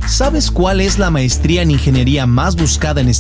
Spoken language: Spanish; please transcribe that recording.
¿Sabes cuál es la maestría en ingeniería más buscada en